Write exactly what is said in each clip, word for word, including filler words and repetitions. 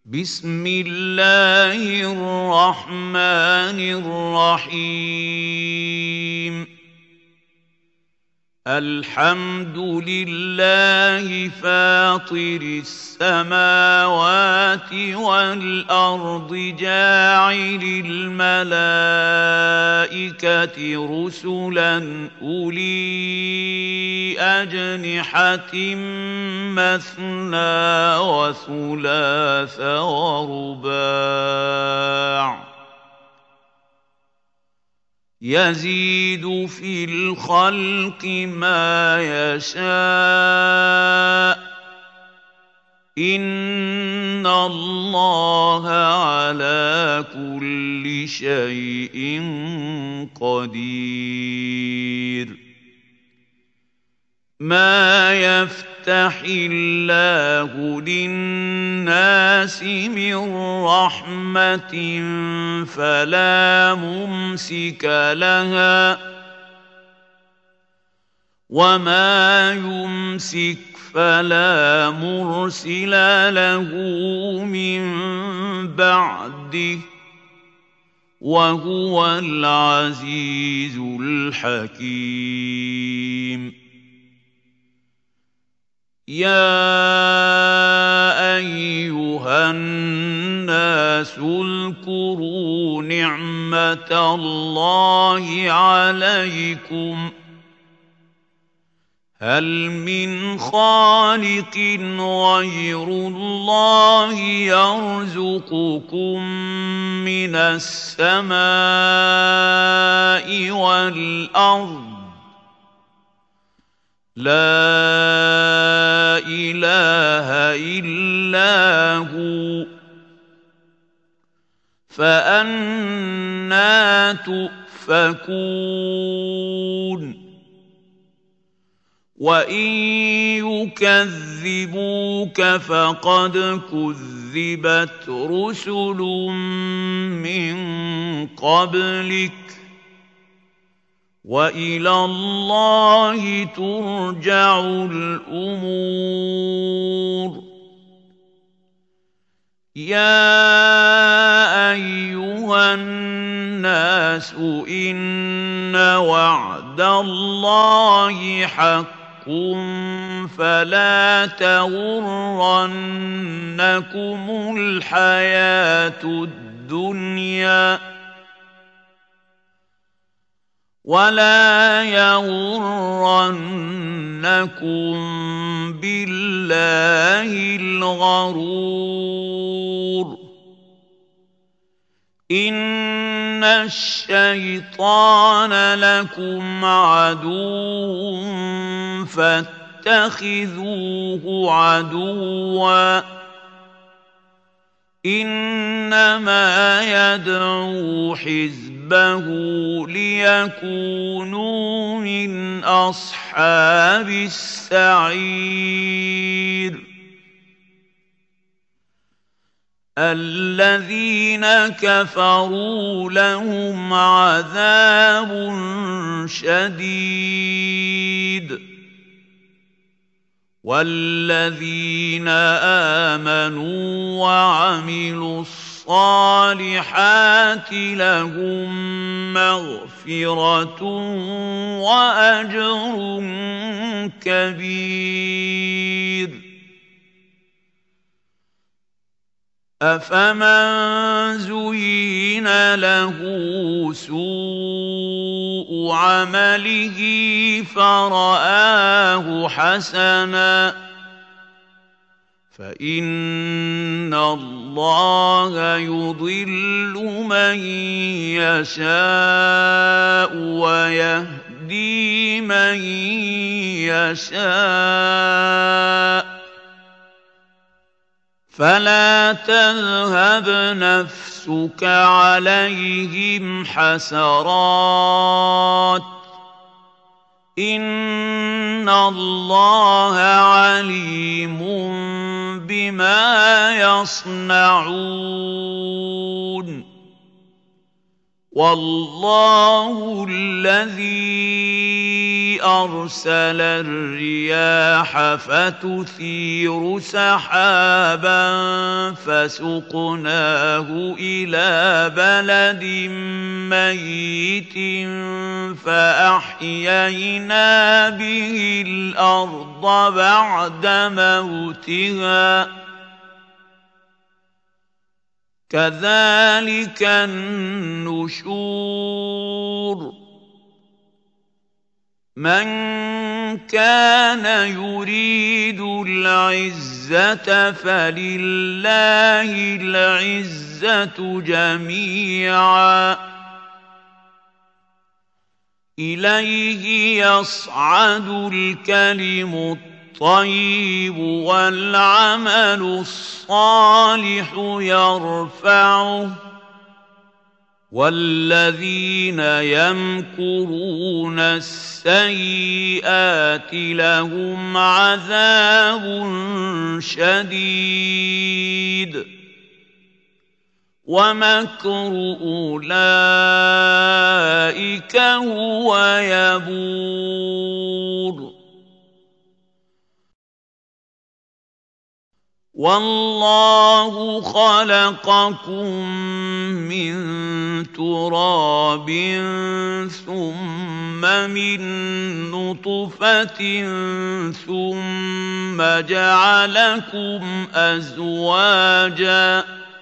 بسم الله الرحمن الرحيم الحمد لله فاطر السماوات والأرض جاعل الملائكة رسلا أولي أجنحة مثنى وثلاث ورباع يزيد في الخلق ما يشاء إن الله على كل شيء قدير ما يفتح الله للناس من رحمة فلا ممسك لها وما يمسك فلا مرسل له من بعده وهو العزيز الحكيم يا أيها الناس اذكروا نعمة الله عليكم هل من خالق غير الله يرزقكم من السماء والأرض لا إله إلا هو فأنى تؤفكون وإن يكذبوك فقد كذبت رسل من قبلك وإلى الله ترجع الأمور يا أيها الناس إن وعد الله حق فلا تغرنكم الحياة الدنيا ولا يغرنكم بالله الغرور إن الشيطان لكم عدو فاتخذوه عدوا إنما يدعو حزبه ليكونوا من أصحاب السعير الذين كفروا لهم عذاب شديد والذين آمنوا وعملوا الصالحات لهم مغفرة وأجر كبير أفمن زين له سوء عمله فرآه حسنا فإن الله يضل من يشاء ويهدي من يشاء فلا تذهب نفسك عليهم حسرات إن الله عليم بما يصنعون والله الذي أرسل الرياح فتثير سحابا فسقناه إلى بلد ميت فأحيينا به الأرض بعد موتها كذلك النشور من كان يريد العزة فلله العزة جميعا إليه يصعد الكلم الطيب والعمل الصالح يرفعه والذين يمكرون السيئات لهم عذاب شديد ومكر أولئك هو يبور والله خلقكم من تراب ثم من نطفة ثم جعلكم أزواجا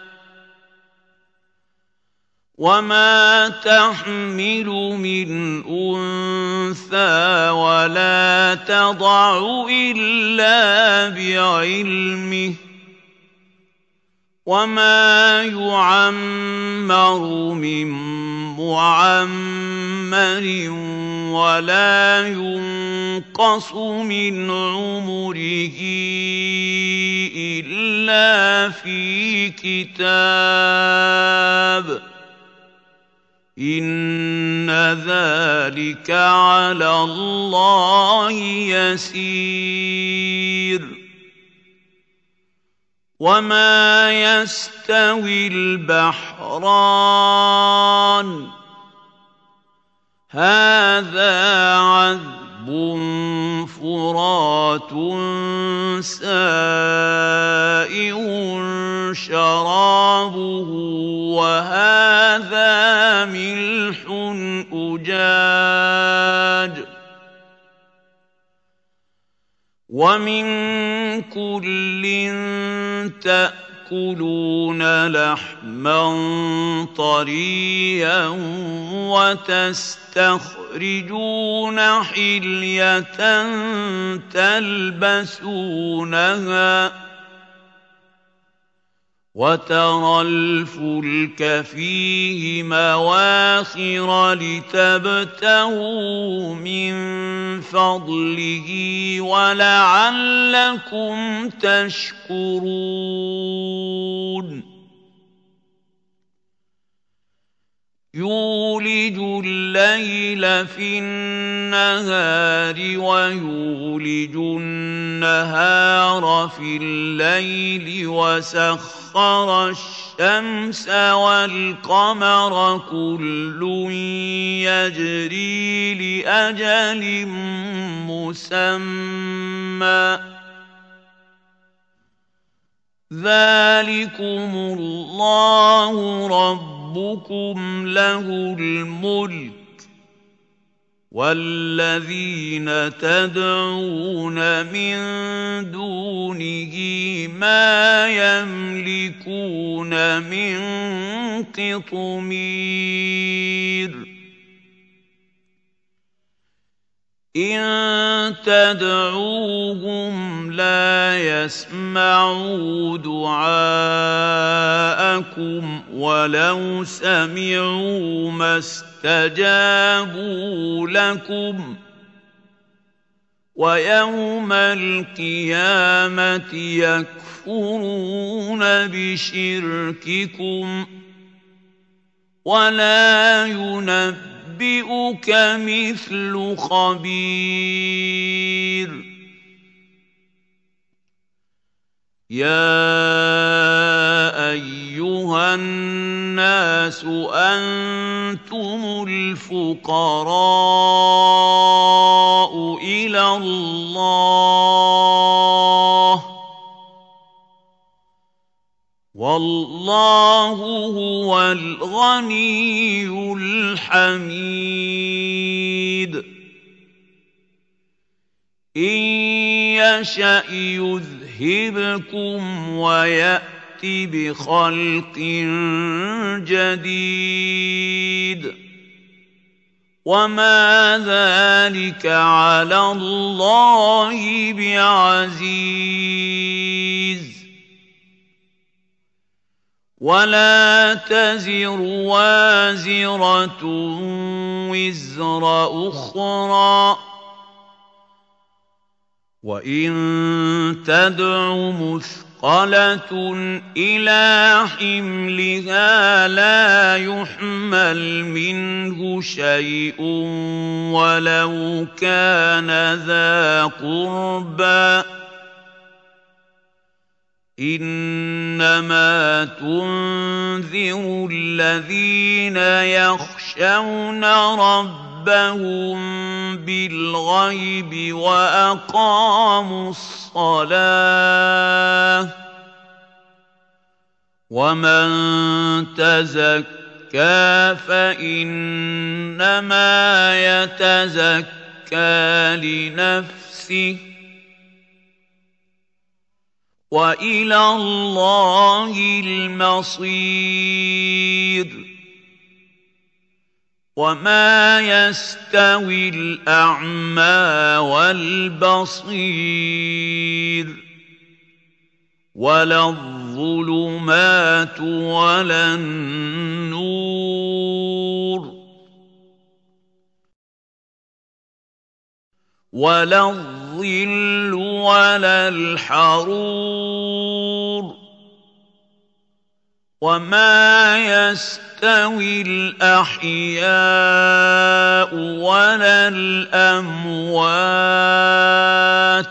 وما تحمل من أنثى ولا تضع إلا بعلمه وما يعمر من معمر ولا ينقص من عمره إلا في كتاب إن ذلك على الله يسير وما يستوي البحران هذا عذب فرات سائغ شرابه وهذا ملح أجاج ومن كل تأكلون لحما طريا وتستخرجون حلية تلبسونها وترى الفلك فيه مواخر لتبتغوا من فضله ولعلكم تشكرون يولج الليل في النهار ويولج النهار في الليل وسخر الشمس والقمر كل يجري لأجل مسمى ذلكم الله ربكم له الملك والذين تدعون من دونه ما يملكون من قطمير إن تدعوهم لا يسمعوا دعاءكم ولو سمعوا ما استجابوا لكم ويوم القيامة يكفرون بشرككم ولا ينبئون ينبئك مثل خبير يا أيها الناس أنتم الفقراء الله والله هو الغني الحميد إن يشأ يذهبكم ويأت بخلق جديد وما ذلك على الله بعزيز ولا تزر وازرة وزر أخرى وإن تدع مثقلة إلى حملها لا يحمل منه شيء ولو كان ذا قربى إنما تنذر الذين يخشون ربهم بالغيب وأقاموا الصلاة ومن تزكى فإنما يتزكى لنفسه وإلى الله المصير وما يستوي الأعمى والبصير ولا الظلمات ولا النور ولا الظل ولا الحرور وما يستوي الأحياء ولا الأموات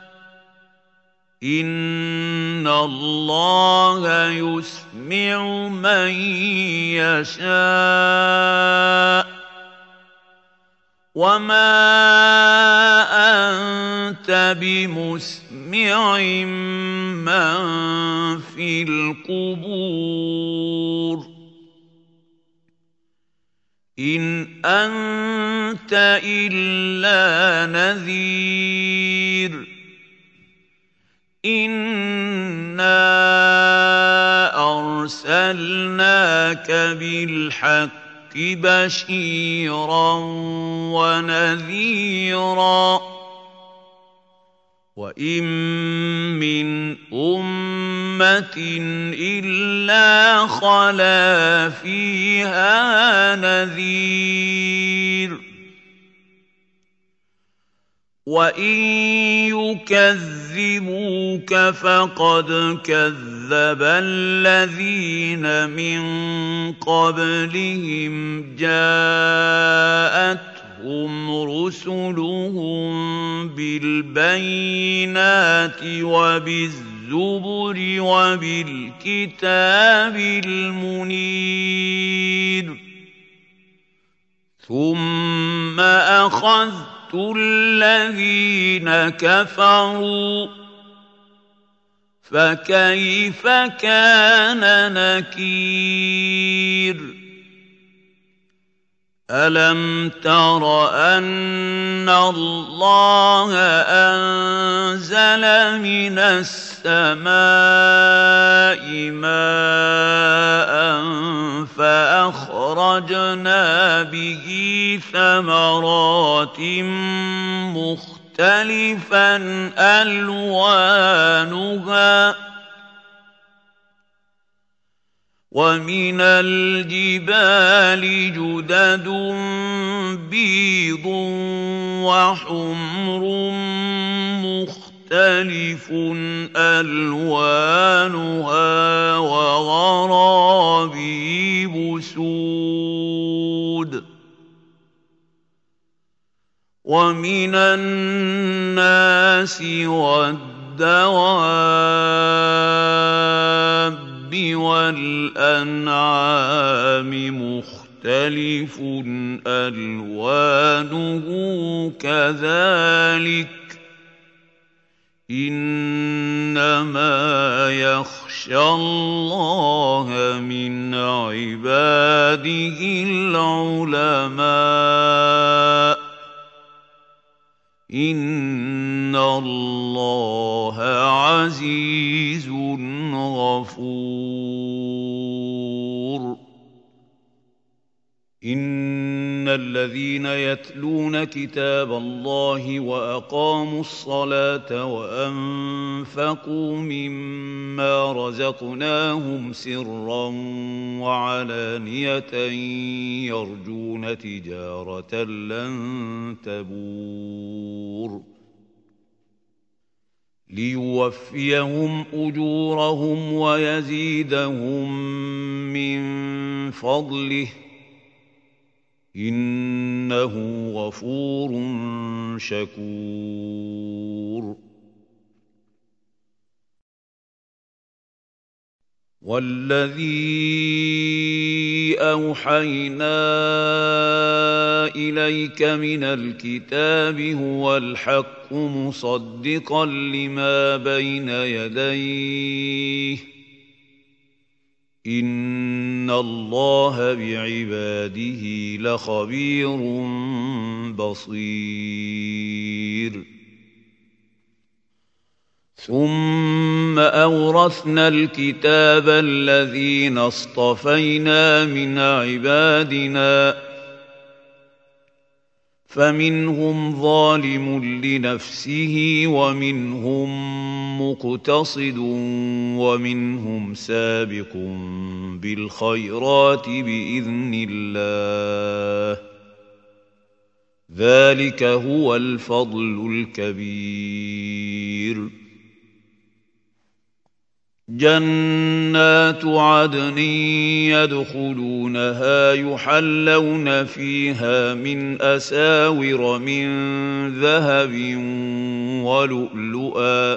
إن الله يسمع من يشاء وما أنت بمسمع من في القبور إن أنت إلا نذير إنا أرسلناك بالحق بشيرا ونذيرا وإن من أمة إلا خلا فيها نذير وإن يكذبوك فقد كذب الذين من قبلهم جاءتهم رسلهم بالبينات وبالزبر وبالكتاب المنير ثم أخذت الذين كفروا فكيف كان نكير ألم تر أن الله أنزل من السماء ماء فأخرجنا به ثمرات مختلفا ألوانها ومن الجبال جدد بيض وحمر مختلف ألوانها وغرابيب سود ومن الناس والدواب والأنعام مختلف ألوانه كذلك إنما يخشى الله من عباده العلماء إن الله عزيز غفور إن الذين يتلون كتاب الله وأقاموا الصلاة وأنفقوا مما رزقناهم سرا وعلانية يرجون تجارة لن تبور ليوفيهم أجورهم ويزيدهم من فضله إنه غفور شكور والذي أوحينا إليك من الكتاب هو الحق مصدقا لما بين يديه إن الله بعباده لخبير بصير ثم أورثنا الكتاب الذين اصطفينا من عبادنا فمنهم ظالم لنفسه ومنهم مقتصد ومنهم سابق بالخيرات بإذن الله ذلك هو الفضل الكبير جنات عدن يدخلونها يحلون فيها من أساور من ذهب ولؤلؤا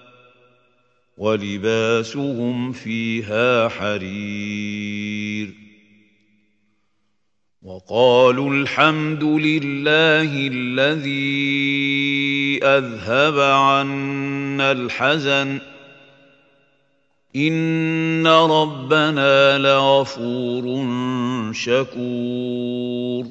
ولباسهم فيها حرير وقالوا الحمد لله الذي أذهب عنا الحزن إن ربنا لغفور شكور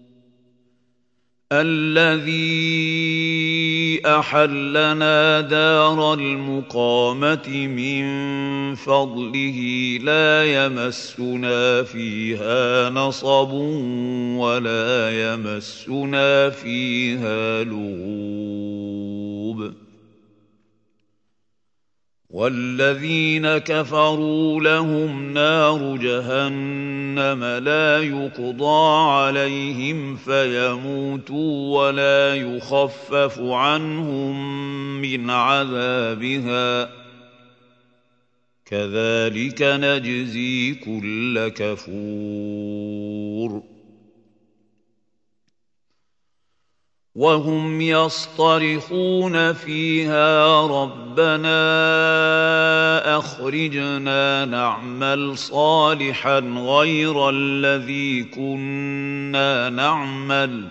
الذي أحلنا دار المقامة من فضله لا يمسنا فيها نصب ولا يمسنا فيها لغوب والذين كفروا لهم نار جهنم لا يقضى عليهم فيموتوا ولا يخفف عنهم من عذابها كذلك نجزي كل كفور وهم يصطرخون فيها ربنا أخرجنا نعمل صالحا غير الذي كنا نعمل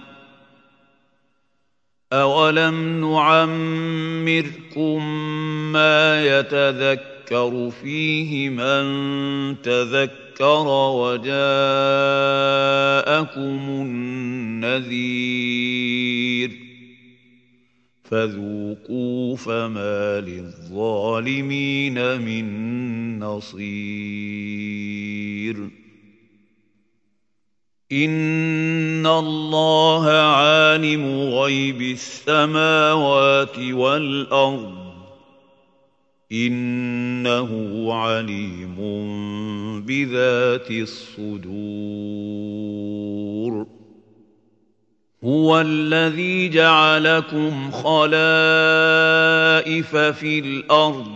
أولم نعمركم ما يتذكر فيه من تذكر وجاءكم النذير فذوقوا فما للظالمين من نصير إن الله عالم غيب السماوات والأرض إنه عليم بذات الصدور هو الذي جعلكم خلائف في الأرض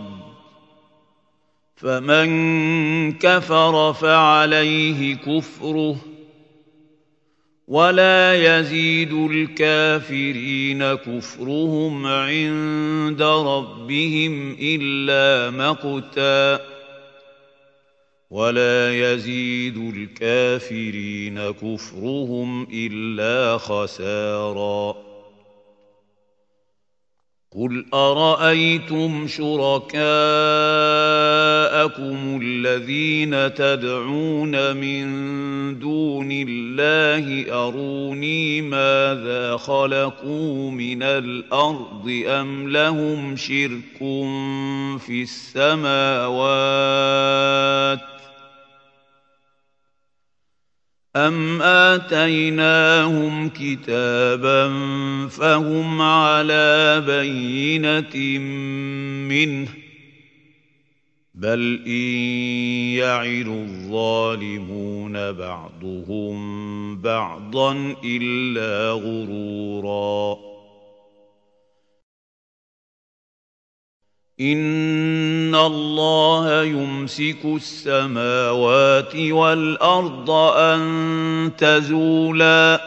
فمن كفر فعليه كفره ولا يزيد الكافرين كفرهم عند ربهم إلا مقتا ولا يزيد الكافرين كفرهم إلا خسارا قل أرأيتم شركاءكم الذين تدعون من دون الله أروني ماذا خلقوا من الأرض أم لهم شرك في السماوات أم آتيناهم كتابا فهم على بينة منه بل إن يعد الظالمون بعضهم بعضا إلا غرورا إن الله يمسك السماوات والأرض أن تزولا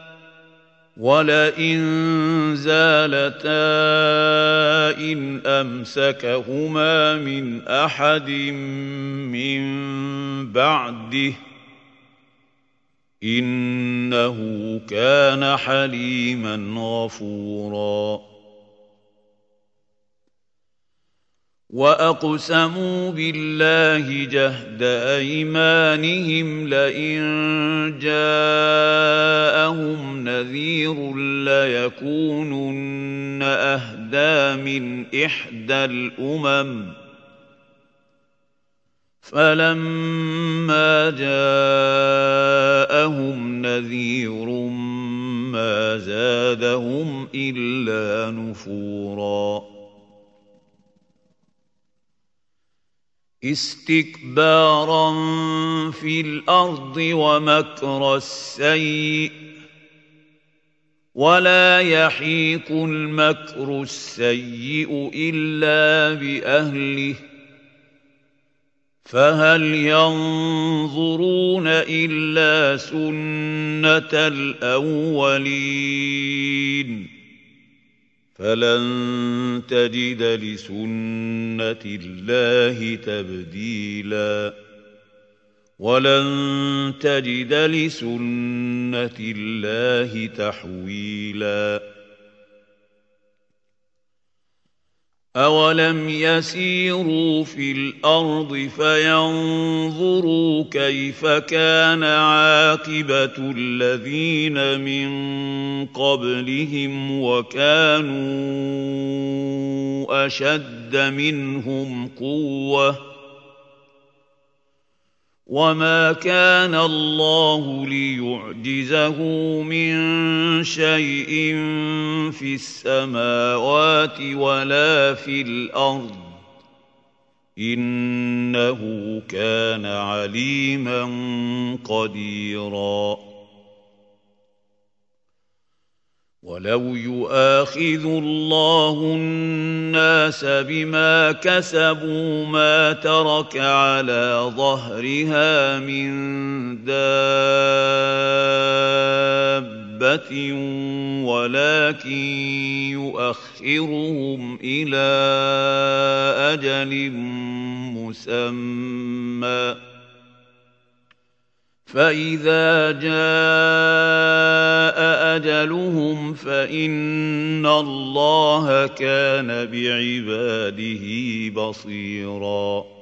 ولئن زالتا إن أمسكهما من أحد من بعده إنه كان حليما غفورا وأقسموا بالله جهد أيمانهم لئن جاءهم نذير ليكونن أهدى من إحدى الأمم فلما جاءهم نذير ما زادهم إلا نفورا استكبارا في الأرض ومكر السيء ولا يحيق المكر السيء إلا بأهله فهل ينظرون إلا سنة الأولين فلن تجد لسنة الله تبديلا ولن تجد لسنة الله تحويلا أولم يسيروا في الأرض فينظروا كيف كان عاقبة الذين من قبلهم وكانوا أشد منهم قوة وما كان الله ليعجزه من شيء في السماوات ولا في الأرض إنه كان عليما قديرا ولو يؤاخذ الله الناس بما كسبوا ما ترك على ظهرها من دابة ولكن يؤخرهم إلى أجل مسمى فإذا جاء أجلهم فإن الله كان بعباده بصيراً